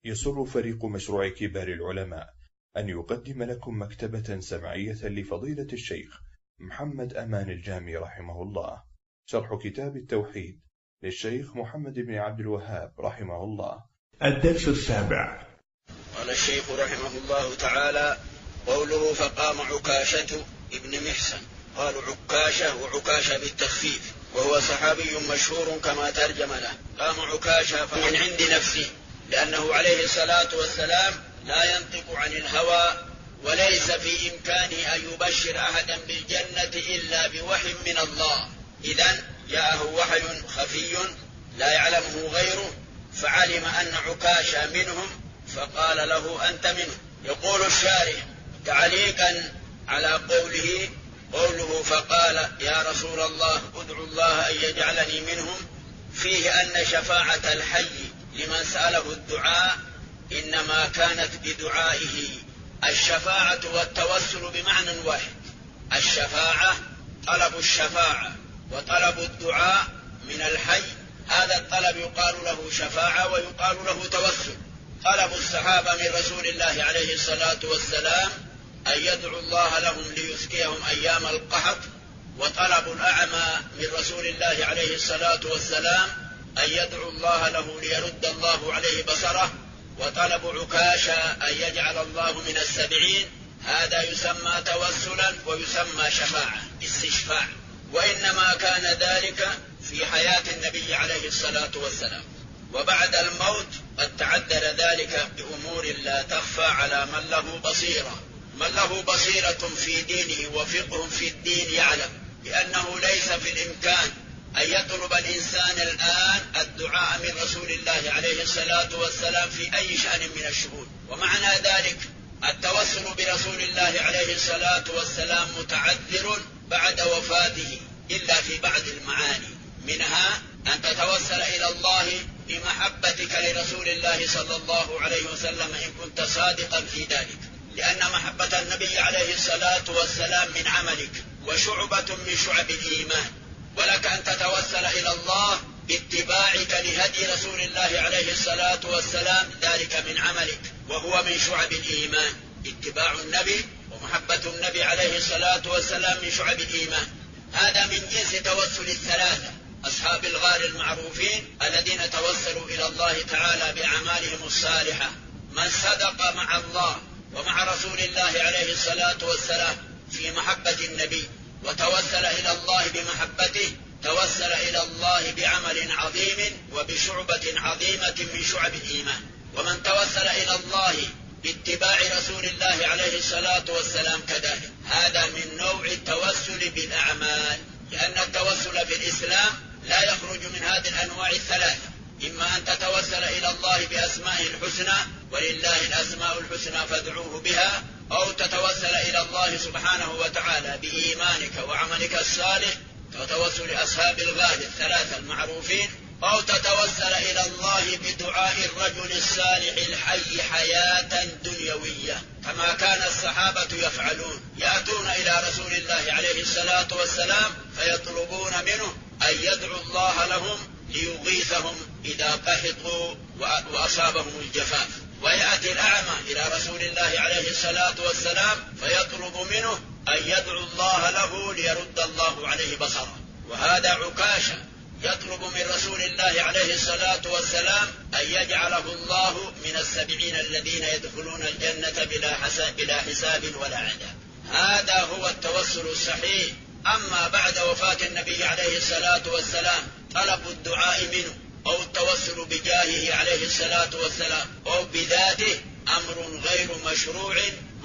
يسر فريق مشروع كبار العلماء أن يقدم لكم مكتبة سمعية لفضيلة الشيخ محمد أمان الجامي رحمه الله، شرح كتاب التوحيد للشيخ محمد بن عبد الوهاب رحمه الله. الدرس السابع. قال الشيخ رحمه الله تعالى: قوله فقام عكاشة ابن محسن. قالوا عكاشة وعكاشة بالتخفيف، وهو صحابي مشهور كما ترجم له. قام عكاشة من عند نفسه، لأنه عليه الصلاة والسلام لا ينطق عن الهوى، وليس في إمكانه أن يبشر أحدا بالجنة إلا بوحي من الله. إذن جاءه وحي خفي لا يعلمه غيره، فعلم أن عكاشة منهم فقال له: أنت منه. يقول الشارح تعليقا على قوله فقال: يا رسول الله ادعو الله أن يجعلني منهم، فيه أن شفاعة الحي لمن سأله الدعاء إنما كانت بدعائه. الشفاعة والتوسل بمعنى واحد. الشفاعة طلب الشفاعة، وطلب الدعاء من الحي، هذا الطلب يقال له شفاعة ويقال له توسل. طلب الصحابة من رسول الله عليه الصلاة والسلام أن يدعو الله لهم ليسقيهم أيام القحط، وطلب الأعمى من رسول الله عليه الصلاة والسلام أن يدعو الله له ليرد الله عليه بصره، وطلب عكاشة أن يجعل الله من السبعين. هذا يسمى توسلا ويسمى شفاعة، استشفاع. وإنما كان ذلك في حياة النبي عليه الصلاة والسلام، وبعد الموت قد تعذر ذلك بأمور لا تخفى على من له بصيرة. من له بصيرة في دينه وفقه في الدين يعلم بأنه ليس في الإمكان أن يطلب الإنسان الآن الدعاء من رسول الله عليه الصلاة والسلام في أي شأن من الشؤون. ومعنى ذلك التوسل برسول الله عليه الصلاة والسلام متعذر بعد وفاته إلا في بعض المعاني، منها أن تتوسل إلى الله بمحبتك لرسول الله صلى الله عليه وسلم إن كنت صادقا في ذلك، لأن محبة النبي عليه الصلاة والسلام من عملك وشعبة من شعب الإيمان. ولك أن تتوسل إلى الله باتباعك لهدي رسول الله عليه الصلاة والسلام، ذلك من عملك وهو من شعب الإيمان. اتباع النبي ومحبة النبي عليه الصلاة والسلام من شعب الإيمان. هذا من جنس توسل الثلاثة أصحاب الغار المعروفين الذين توسلوا إلى الله تعالى بأعمالهم الصالحة. من صدق مع الله ومع رسول الله عليه الصلاة والسلام في محبة النبي وتوسل إلى الله بمحبته، توسل إلى الله بعمل عظيم وبشعبة عظيمة من شعب الإيمان. ومن توسل إلى الله باتباع رسول الله عليه الصلاة والسلام كذلك، هذا من نوع التوسل بالأعمال، لأن التوسل في الإسلام لا يخرج من هذه الأنواع الثلاثة. إما أن تتوسل إلى الله بأسمائه الحسنى، ولله الأسماء الحسنى فادعوه بها، أو تتوسل إلى الله سبحانه وتعالى بإيمانك وعملك الصالح كتوسل أصحاب الغار الثلاثة المعروفين، أو تتوسل إلى الله بدعاء الرجل الصالح الحي حياة دنيوية، كما كان الصحابة يفعلون، يأتون إلى رسول الله عليه الصلاة والسلام فيطلبون منه أن يدعو الله لهم ليغيثهم إذا قحطوا وأصابهم الجفاف. ويأتي الأعمى إلى رسول الله عليه الصلاة والسلام فيطلب منه أن يدعو الله له ليرد الله عليه بصره. وهذا عكاشة يطلب من رسول الله عليه الصلاة والسلام أن يجعله الله من السبعين الذين يدخلون الجنة بلا حساب ولا عذاب. هذا هو التوسل الصحيح. أما بعد وفاة النبي عليه الصلاة والسلام طلب الدعاء منه أو التوسل بجاهه عليه الصلاة والسلام أو بذاته أمر غير مشروع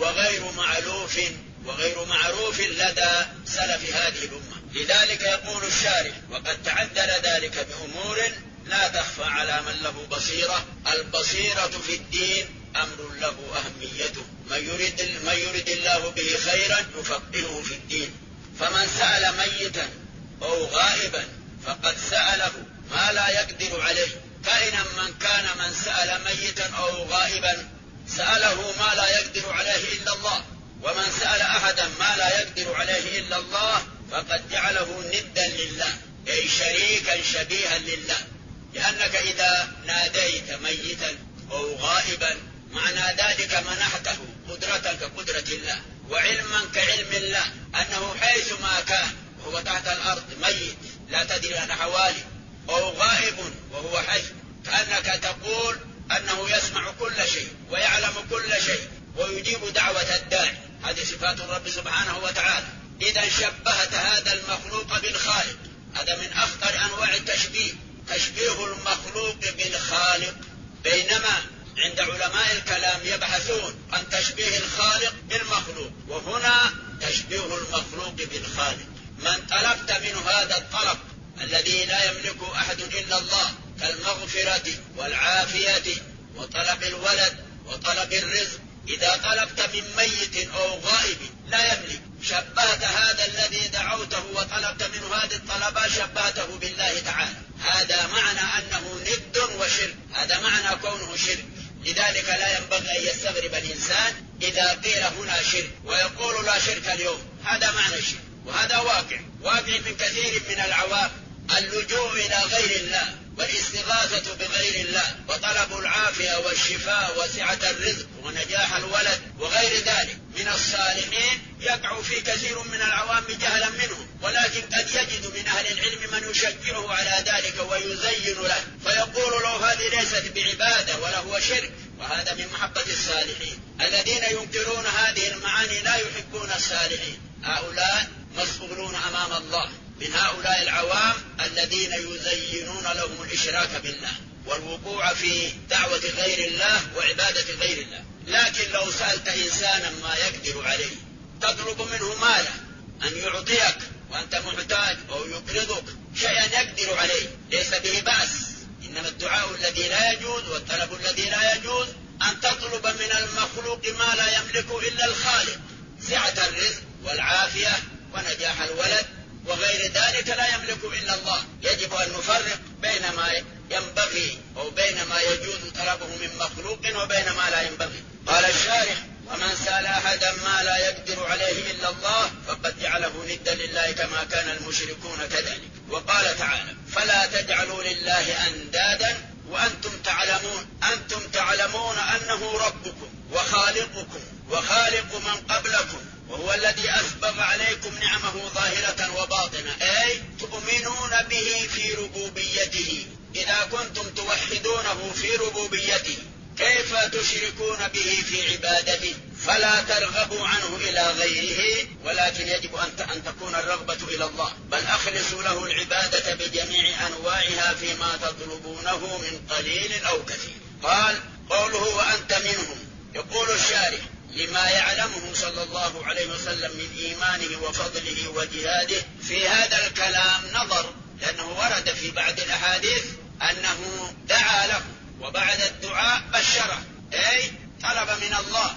وغير معروف لدى سلف هذه الأمة. لذلك يقول الشارح: وقد تعذر ذلك بأمور لا تخفى على من له بصيرة. البصيرة في الدين أمر له أهميته، من يرد الله به خيرا يفقهه في الدين. فمن سأل ميتا أو غائبا فقد سأله ما لا يقدر عليه، كائنا من كان. من سأل ميتا أو غائبا سأله ما لا يقدر عليه إلا الله، ومن سأل أحدا ما لا يقدر عليه إلا الله فقد جعله ندا لله، أي شريكا شبيها لله. لأنك إذا ناديت ميتا أو غائبا غائبا معنى ذلك منحته قدرة كقدرة الله وعلما كعلم الله، أنه حيث ما كان وهو تحت الأرض ميت لا تدري عن أحواله، أو غائب وهو حي، كأنك تقول أنه يسمع كل شيء ويعلم كل شيء ويجيب دعوة الداعي. هذه صفات الرب سبحانه وتعالى. إذا شبهت هذا المخلوق بالخالق، هذا من أخطر أنواع التشبيه، تشبيه المخلوق بالخالق. بينما عند علماء الكلام يبحثون عن تشبيه الخالق بالمخلوق، وهنا تشبيه المخلوق بالخالق. من طلبت منه هذا الطلب الذي لا يملك أحد إلا الله كالمغفرة والعافية وطلب الولد وطلب الرزق، إذا طلبت من ميت أو غائب لا يملك، شبهت هذا الذي دعوته وطلبت منه هذه الطلبات شبهته بالله تعالى. هذا معنى أنه ند وشرك، هذا معنى كونه شرك. لذلك لا ينبغي أن يستغرب الإنسان إذا قيل هنا شرك ويقول لا شرك اليوم، هذا معنى الشرك، وهذا واقع من كثير من العوام، اللجوء إلى غير الله والاستغاثة بغير الله وطلب العافية والشفاء وسعة الرزق ونجاح الولد وغير ذلك من الصالحين يقع في كثير من العوام جهلا منهم، ولكن قد يجد من أهل العلم من يشجعه على ذلك ويزين له، فيقول له هذه ليست بعبادة ولا هو شرك، وهذا من محبة الصالحين. الذين ينكرون هذه المعاني لا يحبون الصالحين، هؤلاء مسؤولون أمام الله. من هؤلاء العوام الذين يزينون لهم الإشراك بالله والوقوع في دعوة غير الله وعبادة غير الله. لكن لو سألت إنسانا ما يقدر عليه، تطلب منه مالا أن يعطيك وأنت محتاج أو يقرضك شيئا يقدر عليه، ليس به بأس، إنما الدعاء الذي لا يجوز والطلب الذي لا يجوز أن تطلب من المخلوق ما لا يملك إلا الخالق، سعة الرزق والعافية ونجاح الولد وغير ذلك لا يملك إلا الله. يجب أن نفرق بين ما ينبغي أو بين ما يجوز طلبه من مخلوق وبين ما لا ينبغي. قال الشارح: ومن سأل أحدا ما لا يقدر عليه إلا الله فقد جعله ندا لله كما كان المشركون كذلك. وقال تعالى: فلا تجعلوا لله أندادا وأنتم تعلمون أنه ربكم وخالقكم وخالق من قبلكم وهو الذي أسبغ عليكم نعمه ظاهرة وباطنة، أي تؤمنون به في ربوبيته. إذا كنتم توحدونه في ربوبيته كيف تشركون به في عبادته؟ فلا ترغبوا عنه إلى غيره، ولكن يجب أن تكون الرغبة إلى الله، بل أخلصوا له العبادة بجميع أنواعها فيما تطلبونه من قليل أو كثير. قال: قوله وأنت منهم، يقول الشارح: لما يعلمه صلى الله عليه وسلم من إيمانه وفضله وجهاده. في هذا الكلام نظر، لأنه ورد في بعض الأحاديث أنه دعا له وبعد الدعاء بشره، أي طلب من الله،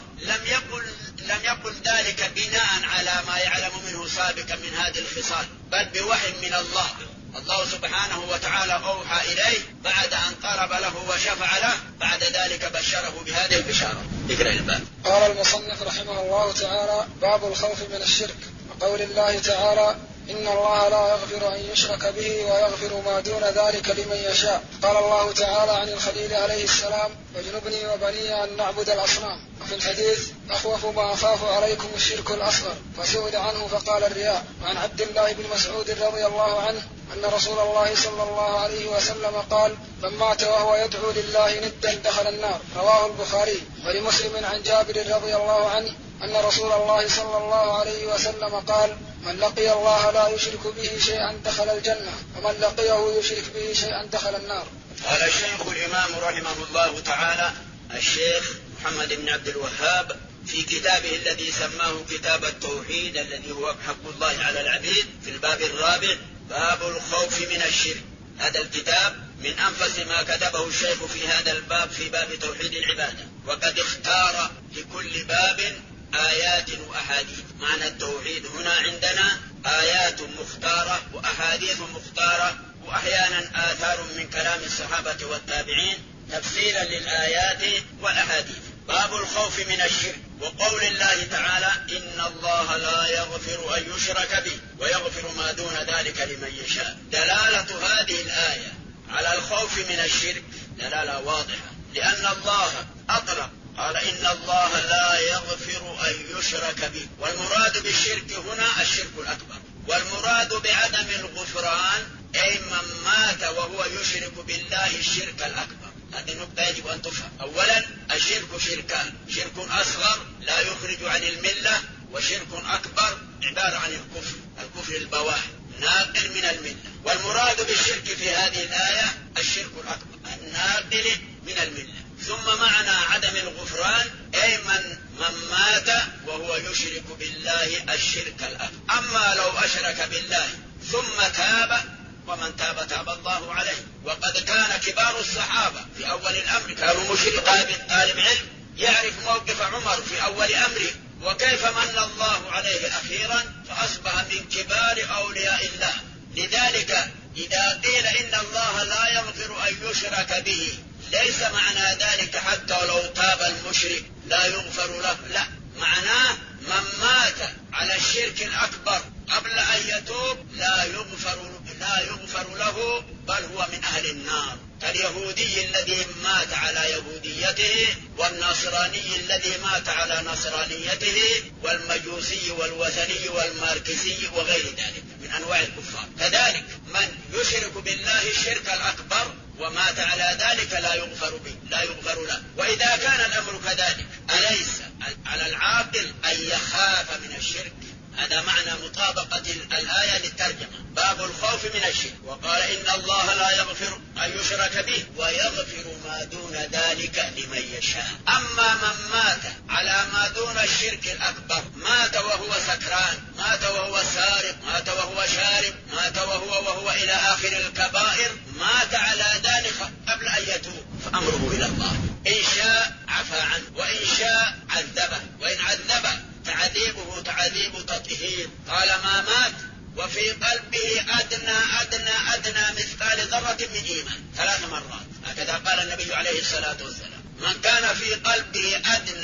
لم يقل ذلك بناء على ما يعلم منه سابقا من هذه الخصال، بل بوحي من الله. الله سبحانه وتعالى أوحى إليه بعد أن طلب له وشفع له، بعد ذلك بشره بهذه البشارة. اقرأ الباب. قال المصنف رحمه الله تعالى: باب الخوف من الشرك. وقول الله تعالى: إن الله لا يغفر أن يشرك به ويغفر ما دون ذلك لمن يشاء. قال الله تعالى عن الخليل عليه السلام: واجنبني وبني أن نعبد الأصنام. وفي الحديث: أخوف ما أخاف عليكم الشرك الأصغر. فسئل عنه فقال: الرياء. وعن عبد الله بن مسعود رضي الله عنه أن رسول الله صلى الله عليه وسلم قال: من مات وهو يدعو لله ندا دخل النار. رواه البخاري. ولمسلم عن جابر رضي الله عنه أن رسول الله صلى الله عليه وسلم قال: من لقي الله لا يشرك به شيئا دخل الجنة، ومن لقيه يشرك به شيئا دخل النار. قال الشيخ الإمام رحمه الله تعالى الشيخ محمد بن عبد الوهاب في كتابه الذي سماه كتاب التوحيد الذي هو حق الله على العبيد في الباب الرابع: باب الخوف من الشرك. هذا الكتاب من أنفس ما كتبه الشيخ في هذا الباب، في باب توحيد العبادة، وقد اختار لكل باب آيات وأحاديث. معنى التوحيد هنا عندنا آيات مختارة وأحاديث مختارة، وأحيانا آثار من كلام الصحابة والتابعين تفسيرا للآيات والأحاديث. باب الخوف من الشرك. وقول الله تعالى: إن الله لا يغفر أن يشرك به ويغفر ما دون ذلك لمن يشاء. دلالة هذه الآية على الخوف من الشرك دلالة واضحة، لأن الله أطلق الله لا يغفر أن يشرك به. والمراد بالشرك هنا الشرك الأكبر. والمراد بعدم الغفران أي من مات وهو يشرك بالله الشرك الأكبر. هذه نقطة يجب أن تفهم. أولا الشرك شركان: شرك أصغر لا يخرج عن الملة، وشرك أكبر عبارة عن الكفر البواح ناقل من الملة. والمراد بالشرك في هذه الآية الشرك الأكبر الناقل من الملة. ثم معنى عدم الغفران أي من مات وهو يشرك بالله الشرك الأكبر. أما لو أشرك بالله ثم تاب، ومن تاب تاب الله عليه. وقد كان كبار الصحابة في أول الأمر كانوا مشركين. طالب علم يعرف موقف عمر في أول أمره وكيف من الله عليه أخيرا فأصبح من كبار أولياء الله. لذلك إذا قيل إن الله لا يغفر أن يشرك به ليس معنى ذلك حتى لو تاب المشرك لا يغفر له، لا، معناه من مات على الشرك الأكبر قبل أن يتوب لا يغفر له، بل هو من أهل النار. اليهودي الذي مات على يهوديته، والنصراني الذي مات على نصرانيته، والمجوسي والوثني والماركسي وغير ذلك من أنواع الكفار. كذلك من يشرك بالله الشرك الأكبر ومات على ذلك لا يغفر له. وإذا كان الأمر كذلك أليس على العاقل أن يخاف من الشرك؟ هذا معنى مطابقة الآية للترجمة. باب الخوف من الشرك. وقال إن الله لا يغفر أن يشرك به ويغفر ما دون ذلك لمن يشاء. أما من مات على ما دون الشرك الأكبر، مات وهو سكران، مات وهو سارق، مات وهو شارب، مات وهو إلى آخر الكبائر، مات على ذلك قبل أن يتوب فأمره إلى الله. إن شاء عفى عنه، وإن شاء عذبه، وإن عذبه تعذيبه تعذيب تطهير طالما مات وفي قلبه أدنى مثقال ذرة من إيمان 3 مرات. هكذا قال النبي عليه الصلاة والسلام: من كان في قلبه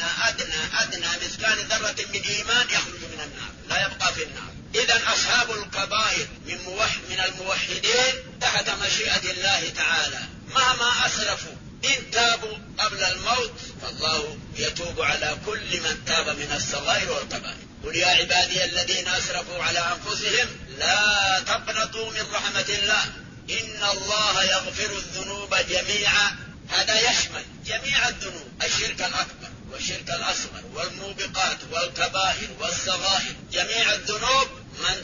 أدنى مثقال ذرة من إيمان يخرج من النار، لا يبقى في النار. إذن أصحاب الكبائر من الموحدين تحت مشيئة الله تعالى مهما أسرفوا إن تابوا قبل الموت فالله يتوب على كل من تاب من الصغائر والكبائر. قل يا عبادي الذين أسرفوا على أنفسهم لا تقنطوا من رحمة الله إن الله يغفر الذنوب جميعا. هذا يشمل جميع الذنوب، الشرك الأكبر والشرك الأصغر والموبقات والكبائر والصغائر، جميع الذنوب من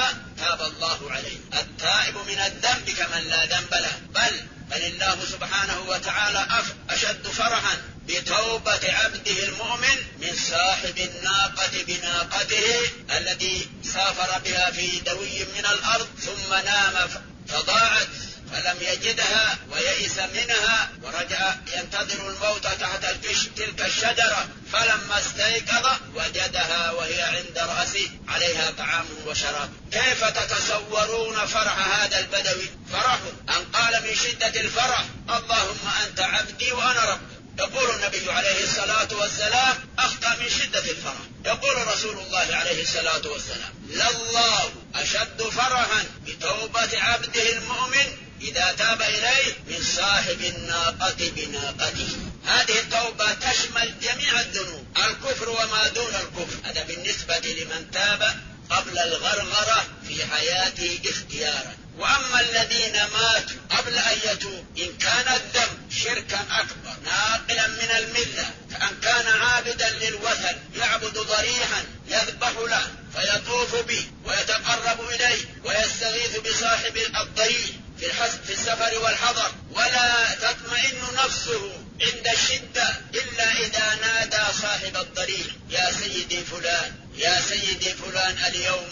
تاب الله عليه. التائب من الذنب كمن لا ذنب له، بل الله سبحانه وتعالى أشد فرحا بتوبة عبده المؤمن من صاحب الناقة بناقته الذي سافر بها في دوي من الأرض ثم نام فضاعت فلم يجدها ويئس منها ورجع ينتظر الموت تحت تلك الشجرة، فلما استيقظ وجدها وهي عند رأسه عليها طعام وشراب. كيف تتصورون فرح هذا البدوي؟ فرح أن قال من شدة الفرح: اللهم أنت عبدي وأنا ربك. يقول النبي عليه الصلاة والسلام: أخطأ من شدة الفرح. يقول رسول الله عليه الصلاة والسلام: لله أشد فرحا بتوبة عبده المؤمن إذا تاب إليه من صاحب الناقة بناقته. هذه التوبة تشمل جميع الذنوب، الكفر وما دون الكفر. هذا بالنسبة لمن تاب قبل الغرغرة في حياته اختيارا. وأما الذين ماتوا قبل أن يتوب إن كان الذنب شركا أكبر ناقلا من الملة، كأن كان عابدا للوثن يعبد ضريحا يذبح له فيطوف به ويتقرب إليه ويستغيث بصاحب الضريح في السفر والحضر، ولا تطمئن نفسه عند الشدة إلا إذا نادى صاحب الضريح: يا سيدي فلان، يا سيدي فلان، اليوم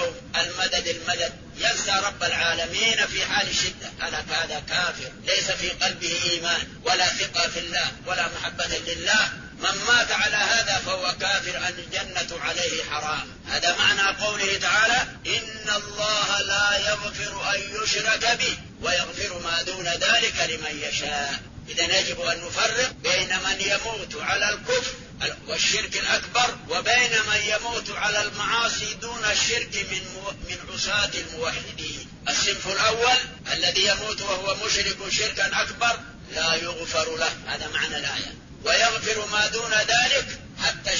المدد. ينسى رب العالمين في حال الشدة. هذا كافر ليس في قلبه إيمان ولا ثقة في الله ولا محبة لله. من مات على هذا فهو كافر، الجنة عليه حرام. هذا معنى قوله تعالى: إن الله لا يغفر أن يشرك به ويغفر ما دون ذلك لمن يشاء. إذا يجب أن نفرق بين من يموت على الكفر والشرك الأكبر وبين من يموت على المعاصي دون الشرك من عصاة الموحدين. الصنف الأول الذي يموت وهو مشرك شركا أكبر لا يغفر له، هذا معنى الآية. ويغفر ما دون ذلك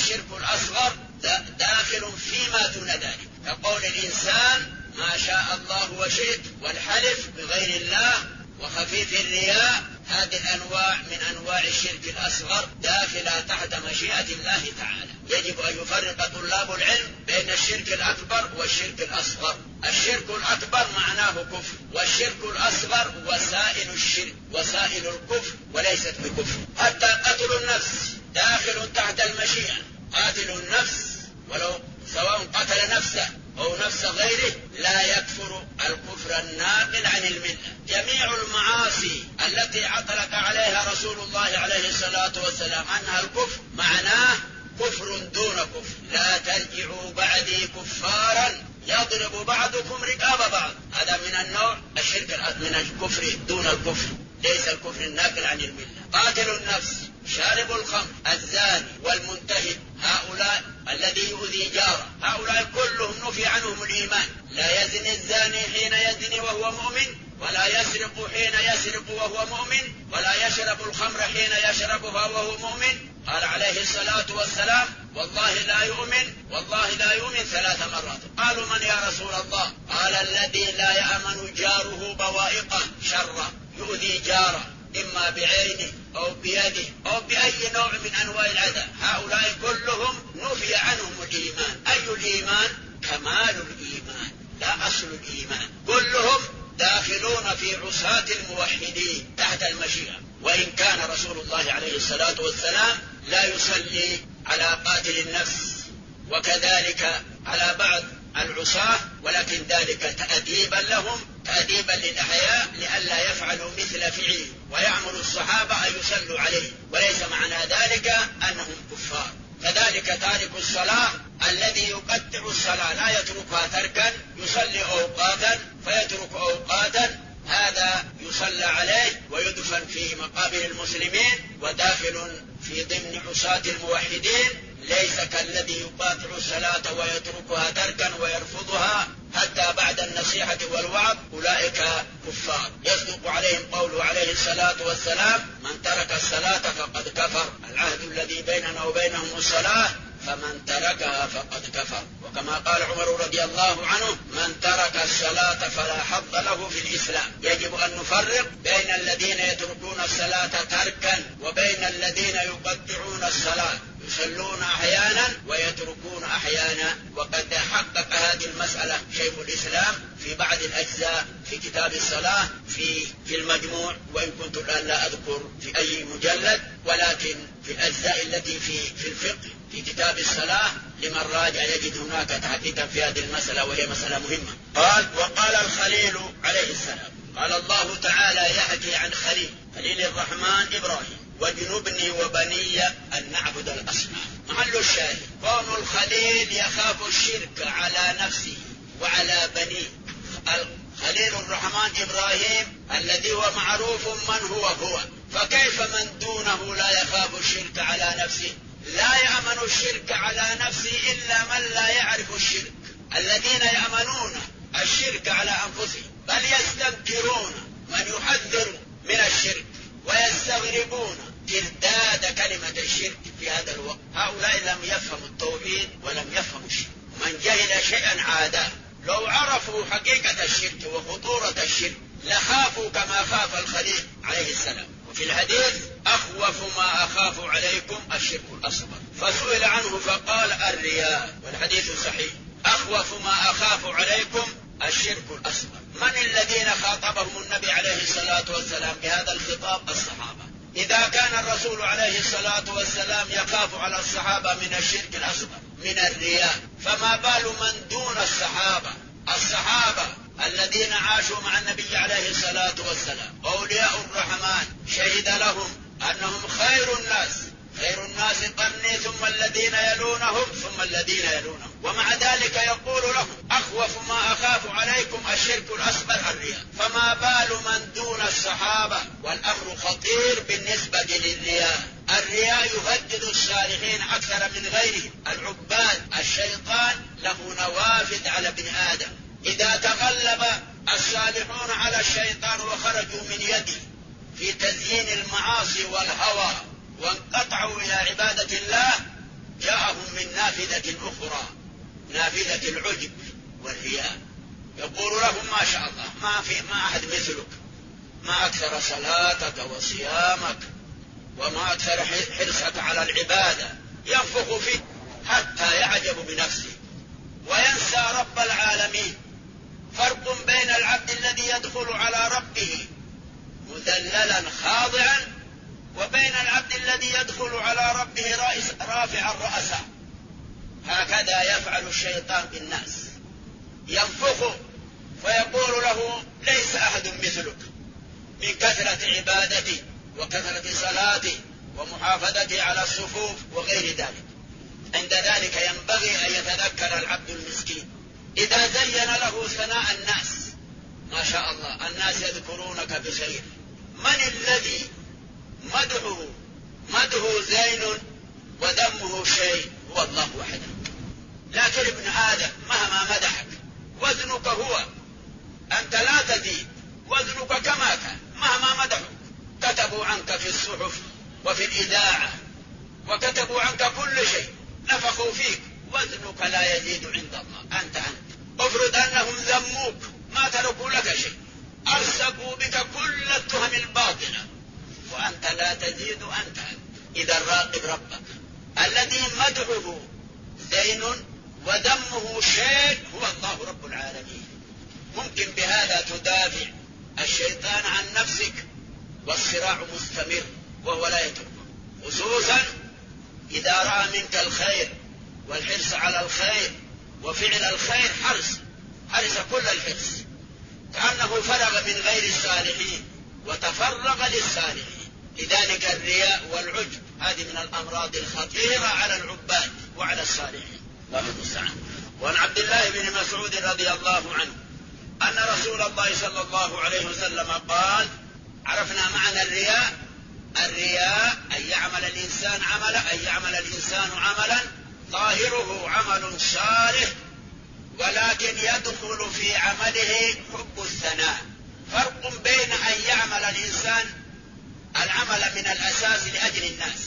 الشرك الأصغر داخل فيما دون ذلك، كقول الإنسان ما شاء الله وشئت، والحلف بغير الله، وخفيف الرياء. هذه الأنواع من أنواع الشرك الأصغر داخلة تحت مشيئة الله تعالى. يجب أن يفرق طلاب العلم بين الشرك الأكبر والشرك الأصغر. الشرك الأكبر معناه كفر، والشرك الأصغر وسائل الشرك، وسائل الكفر وليست بكفر. حتى قتل النفس داخل تحت المشيئة. قاتل النفس ولو سواء قتل نفسه أو نفس غيره لا يكفر الكفر الناقل عن الملة. جميع المعاصي التي عطلق عليها رسول الله عليه الصلاة والسلام أنها الكفر معناه كفر دون كفر. لا ترجعوا بعدي كفارا يضرب بعضكم رقاب بعض. هذا من النوع الشرك من الكفر دون الكفر، ليس الكفر الناقل عن الملة. قاتل النفس، شارب الخمر، الزاني والمنتهب، هؤلاء الذي يؤذي جاره، هؤلاء كلهم نفي عنهم الإيمان. لا يزني الزاني حين يزني وهو مؤمن، ولا يسرق حين يسرق وهو مؤمن، ولا يشرب الخمر حين يشربها وهو مؤمن. قال عليه الصلاة والسلام والله لا يؤمن، والله لا يؤمن 3 مرات. قالوا من يا رسول الله؟ قال الذي لا يأمن جاره بوائقه شره، يؤذي جاره إما بعينه أو بيده أو بأي نوع من أنواع الأذى. هؤلاء كلهم نفي عنهم الإيمان. أي الإيمان؟ كمال الإيمان لا أصل الإيمان. كلهم داخلون في عصاة الموحدين تحت المشيئة. وإن كان رسول الله عليه الصلاة والسلام لا يصلي على قاتل النفس وكذلك على بعض العصاة، ولكن ذلك تأديبا لهم، تأديبا للأحياء لئلا يفعلوا مثل فعله، ويأمر الصحابة أن يصلوا عليه، وليس معنى ذلك أنهم كفار. كذلك تارك الصلاة الذي يقطع الصلاة لا يتركها تركا، يصلي أوقاتا فيترك أوقاتا، هذا يصلى عليه ويدفن في مقابر المسلمين وداخل في ضمن عصاة الموحدين، ليس كالذي يقاطع الصلاة ويتركها تركا ويرفضها حتى بعد النصيحة والوعظ. أولئك كفار يصدق عليهم قوله عليه الصلاة والسلام من ترك الصلاة فقد كفر. العهد الذي بيننا وبينهم الصلاة، فمن تركها فقد كفر. وكما قال عمر رضي الله عنه من ترك الصلاة فلا حظ له في الإسلام. يجب أن نفرق بين الذين يتركون الصلاة تركا وبين الذين يقطعون الصلاة، يصلون أحيانا ويتركون أحيانا. وقد حقق هذه المسألة شيخ الإسلام في بعض الأجزاء في كتاب الصلاة في المجموع، وإن كنت الآن لا أذكر في أي مجلد، ولكن في الأجزاء التي في الفقه في كتاب الصلاة لمن راجع يجد هناك تحقيقا في هذه المسألة، وهي مسألة مهمة. قال وقال الخليل عليه السلام، قال الله تعالى يحكي عن خليل الرحمن إبراهيم واجنبني وبني أن نعبد الأصنام. محل الشاهد كون الخليل يخاف الشرك على نفسه وعلى بنيه. خليل الرحمن إبراهيم الذي هو معروف من هو، فكيف من دونه لا يخاف الشرك على نفسه؟ لا يأمن الشرك على نفسه إلا من لا يعرف الشرك. الذين يأمنون الشرك على أنفسهم بل يستنكرون من يحذر من الشرك ويستغربون ترداد كلمة الشرك في هذا الوقت. هؤلاء لم يفهموا التوحيد ولم يفهموا الشرك. من جهل شيئا عاداه. لو عرفوا حقيقة الشرك وخطورة الشرك لخافوا كما خاف الخليل عليه السلام. وفي الحديث أخوف ما أخاف عليكم الشرك الأصغر، فسئل عنه فقال الرياء، والحديث صحيح. أخوف ما أخاف عليكم الشرك الأصغر. من الذين خاطبهم النبي عليه الصلاة والسلام بهذا الخطاب؟ الصحابة. إذا كان الرسول عليه الصلاة والسلام يخاف على الصحابة من الشرك الأصغر من الرياء، فما بال من دون الصحابة الذين عاشوا مع النبي عليه الصلاة والسلام، أولياء الرحمن شهد لهم أنهم خير الناس قرني ثم الذين يلونهم ثم الذين يلونهم، ومع ذلك يقول لهم أخوف ما أخاف عليكم الشرك الأصغر الرياء. فما بال من دون الصحابة؟ والأمر خطير بالنسبة للرياء. الرياء يهدد الصالحين أكثر من غيرهم. العباد الشيطان له نوافذ على ابن آدم. إذا تغلب الصالحون على الشيطان وخرجوا من يده في تزيين المعاصي والهوى وانقطعوا إلى عبادة الله، جاءهم نافذة أخرى، نافذة العجب والرياء. يقول لهم ما شاء الله ما أحد مثلك، ما أكثر صلاتك وصيامك وما أكثر حرصك على العبادة. ينفخ فيه حتى يعجب بنفسه وينسى رب العالمين. فرق بين العبد الذي يدخل على ربه مذللا خاضعا وبين العبد الذي يدخل على ربه رافعا رأسه. هكذا يفعل الشيطان بالناس، ينفخ فيقول له ليس أحد مثلك من كثرة عبادتي وكثرة صلاتي ومحافظتي على الصفوف وغير ذلك. عند ذلك ينبغي أن يتذكر العبد المسكين إذا زين له ثناء الناس، ما شاء الله الناس يذكرونك بخير، من الذي مدحه زين وذمه شيء؟ هو الله وحده. لكن ابن آدم مهما مدحك وزنك هو، أنت لا تزيد، وزنك كما كان مهما مدحك. كتبوا عنك في الصحف وفي الإذاعة وكتبوا عنك كل شيء، نفخوا فيك، وزنك لا يزيد عند الله. أنت افرض أنهم ذموك ما تركوا لك شيء، أرسقوا بك كل التهم الباطلة وأنت لا تزيد. أنت إذا راقب ربك الذي مدحه زين وذمه شيء هو الله رب العالمين. ممكن بهذا تدافع الشيطان عن نفسك والصراع مستمر وهو لا يترك، خصوصا إذا رأى منك الخير والحرص على الخير وفعل الخير، حرص كل الحرص، كأنه فرغ من غير الصالحين وتفرغ للصالحين. لذلك الرياء والعجب هذه من الأمراض الخطيرة على العباد وعلى الصالحين، الله المستعان. وعن عبد الله بن مسعود رضي الله عنه أن رسول الله صلى الله عليه وسلم قال: عرفنا معنى الرياء أن يعمل الإنسان عملا ظاهره عمل صالح ولكن يدخل في عمله حب الثناء. فرق بين أن يعمل الإنسان العمل من الأساس لأجل الناس،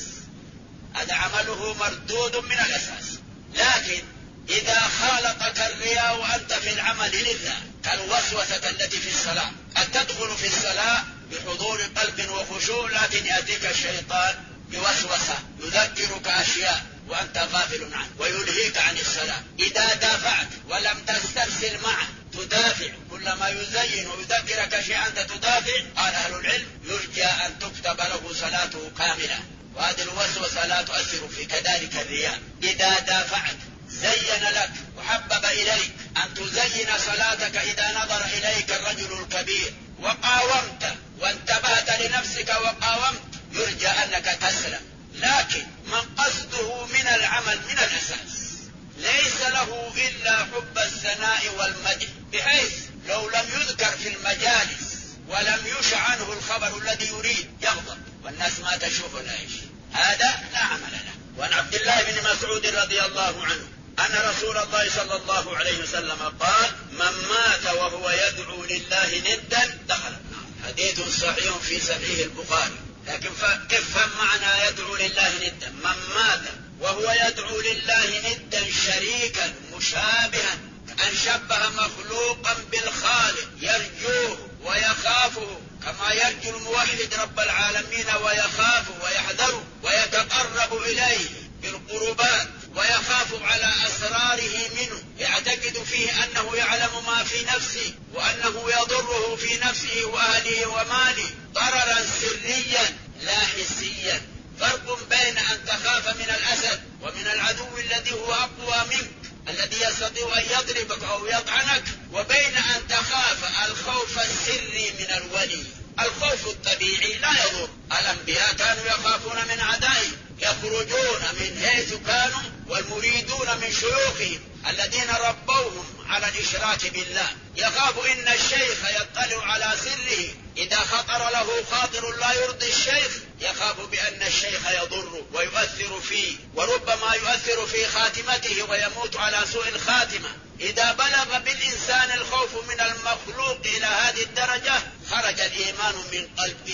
هذا عمله مردود من الأساس، لكن إذا خالطك الرياء وأنت في العمل لله كالوسوسة التي في الصلاة، أن تدخل في الصلاة بحضور قلب وخشوع، لكن يأتيك الشيطان بوسوسة يذكرك أشياء وأنت غافل عنه ويلهيك عن الصلاة. إذا دافعت ولم تسترسل معه تدافع، كلما يزين ويذكرك شيئا أنت تدافع. قال أهل العلم: يرجى أن تكتب له صلاته كاملة، وهذه الوسوسة لا تؤثر في كذلك الرياء. إذا دافعت زين لك وحبب إليك أن تزين صلاتك إذا نظر إليك الرجل الكبير وقاومت وانتبهت لنفسك وقاومت، يرجى أنك تسلم. لكن من قصده من العمل من الأساس ليس له إلا حب الثناء والمدح، بحيث لو لم يذكر في المجالس ولم يشع عنه الخبر الذي يريد يغضب والناس ما تشوف لا شيء، هذا لا عمل له. وعن عبد الله بن مسعود رضي الله عنه أن رسول الله صلى الله عليه وسلم قال: من مات وهو يدعو لله ندا دخل النار. حديث صحيح في صحيح البخاري، لكن افهم معنى يدعو لله ندا. من مات وهو يدعو لله ندا شريكا مشابها، أن شبه مخلوقا بالخالق يرجوه ويخافه كما يرجو الموحد رب العالمين ويخافه ويحذره ويتقرب إليه بالقربات ويخاف على أسراره منه، يعتقد فيه أنه يعلم ما في نفسه وأنه يضره في نفسه وأهله وماله ضررا سريا لا حسيا. فرق بين أن تخاف من الأسد ومن العدو الذي هو أقوى منك الذي يستطيع أن يضربك أو يطعنك، وبين أن تخاف الخوف السري من الولي. الخوف الطبيعي لا يضر، الأنبياء كانوا يخافون من عدائهم، يخرجون من حيث كانوا والمريدون من شيوخهم الذين ربوهم على الإشراك بالله. يخاف إن الشيخ يطلع على سره، إذا خطر له خاطر لا يرضي الشيخ يخاف بأن الشيخ يضر ويؤثر فيه، وربما يؤثر في خاتمته ويموت على سوء الخاتمة. إذا بلغ بالإنسان الخوف من المخلوق إلى هذه الدرجة خرج الإيمان من قلبه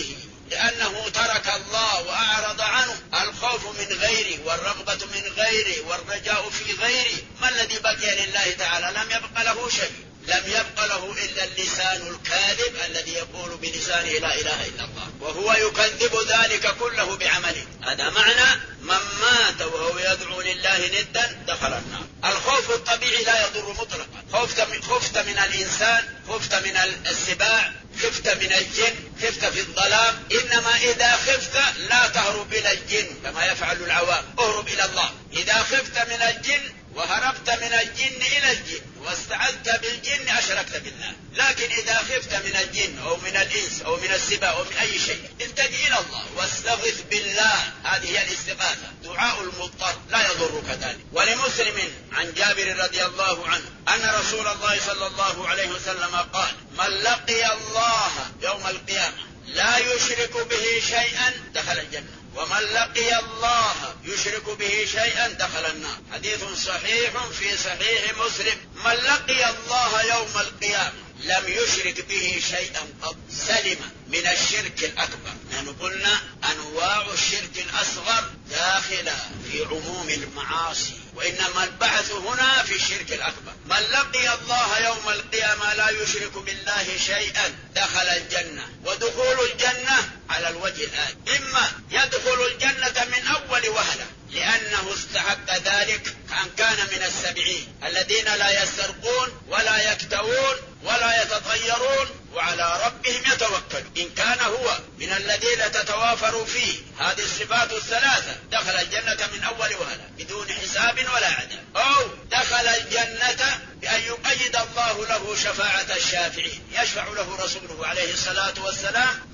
لأنه ترك الله وأعرض عنه. الخوف من غيره والرغبة من غيره والرجاء في غيره، ما الذي بقي لله تعالى؟ لم يبق له شيء، لم يبق له إلا اللسان الكاذب الذي يقول بلسانه لا إله إلا الله، وهو يكذب ذلك كله بعمله. هذا معنى من مات وهو يدعو لله ندا دخل النار. الخوف الطبيعي لا يضر مطلقا. خفت من الإنسان، خفت من السباع، خفت من الجن، خفت في الظلام. إنما إذا خفت لا تهرب إلى الجن كما يفعل العوام، اهرب إلى الله. إذا خفت من الجن وهربت من الجن إلى الجن واستعذت بالجن أشركت بالله. لكن إذا خفت من الجن أو من الإنس أو من السباع أو من أي شيء التجئ إلى الله واستغث بالله. هذه هي الاستغاثة، دعاء المضطر لا يضرك ذلك. ولمسلم عن جابر رضي الله عنه أن رسول الله صلى الله عليه وسلم قال: من لقي الله يوم القيامة لا يشرك به شيئا دخل الجنة، ومن لقي الله يشرك به شيئا دخل النار. حديث صحيح في صحيح مسلم. من لقي الله يوم القيامة لم يشرك به شيئا قط سلم من الشرك الأكبر. نحن قلنا أنواع الشرك الأصغر داخلة في عموم المعاصي، وإنما البحث هنا في الشرك الأكبر. من لقي الله يوم القيامة لا يشرك بالله شيئا دخل الجنة. ودخول الجنة على الوجه الآتي: إما يدخل الجنة من أول وهلة لأنه استحق ذلك، كان من السبعين الذين لا يسرقون ولا يكتوون ولا يتطيرون وعلى ربهم يتوكلون. إن كان هو من الذين تتوافر فيه هذه الصفات الثلاثة دخل الجنة من أول وهلة بدون حساب ولا عذاب. أو دخل الجنة بأن يقيد الله له شفاعة الشافعين، يشفع له رسوله عليه الصلاة والسلام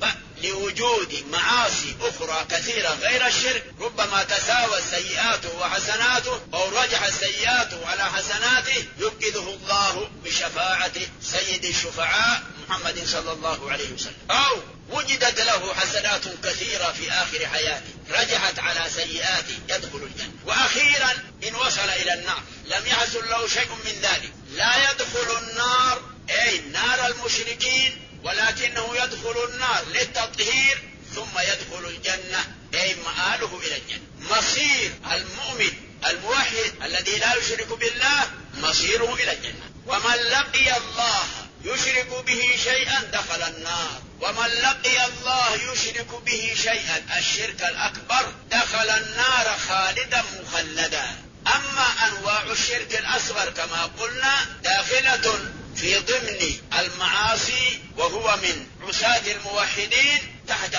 لوجود معاصي أخرى كثيرة غير الشرك، ربما تساوى سيئاته وحسناته أو رجح سيئاته على حسناته، ينقذه الله بشفاعة سيد الشفعاء محمد صلى الله عليه وسلم. أو وجدت له حسنات كثيرة في آخر حياته رجحت على سيئاته يدخل الجنة. وأخيرا إن وصل إلى النار لم يحصل له شيء من ذلك، لا يدخل النار أي نار المشركين، ولكنه يدخل النار للتطهير ثم يدخل الجنة أي مآله إلى الجنة. مصير المؤمن الموحد الذي لا يشرك بالله مصيره إلى الجنة. ومن لقي الله يشرك به شيئا دخل النار، ومن لقي الله يشرك به شيئا الشرك الأكبر دخل النار خالدا مخلدا. أما أنواع الشرك الأصغر كما قلنا داخلة في ضمن المعاصي، وهو من عصاة الموحدين تحت